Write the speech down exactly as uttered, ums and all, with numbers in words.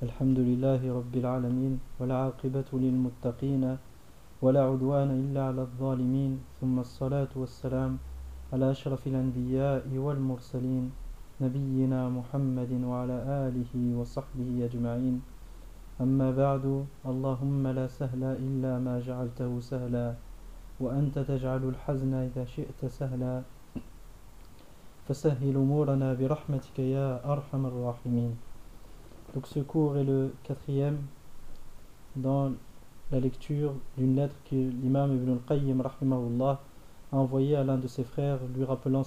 الحمد لله رب العالمين والعاقبة للمتقين ولا عدوان إلا على الظالمين ثم الصلاة والسلام على أشرف الأنبياء والمرسلين نبينا محمد وعلى آله وصحبه أجمعين أما بعد اللهم لا سهل إلا ما جعلته سهلا وأنت تجعل الحزن إذا شئت سهلا فسهل أمورنا برحمتك يا أرحم الراحمين. Donc ce cours est le quatrième dans la lecture d'une lettre que l'imam Ibn al-Qayyim rahimahullah a envoyée à l'un de ses frères lui rappelant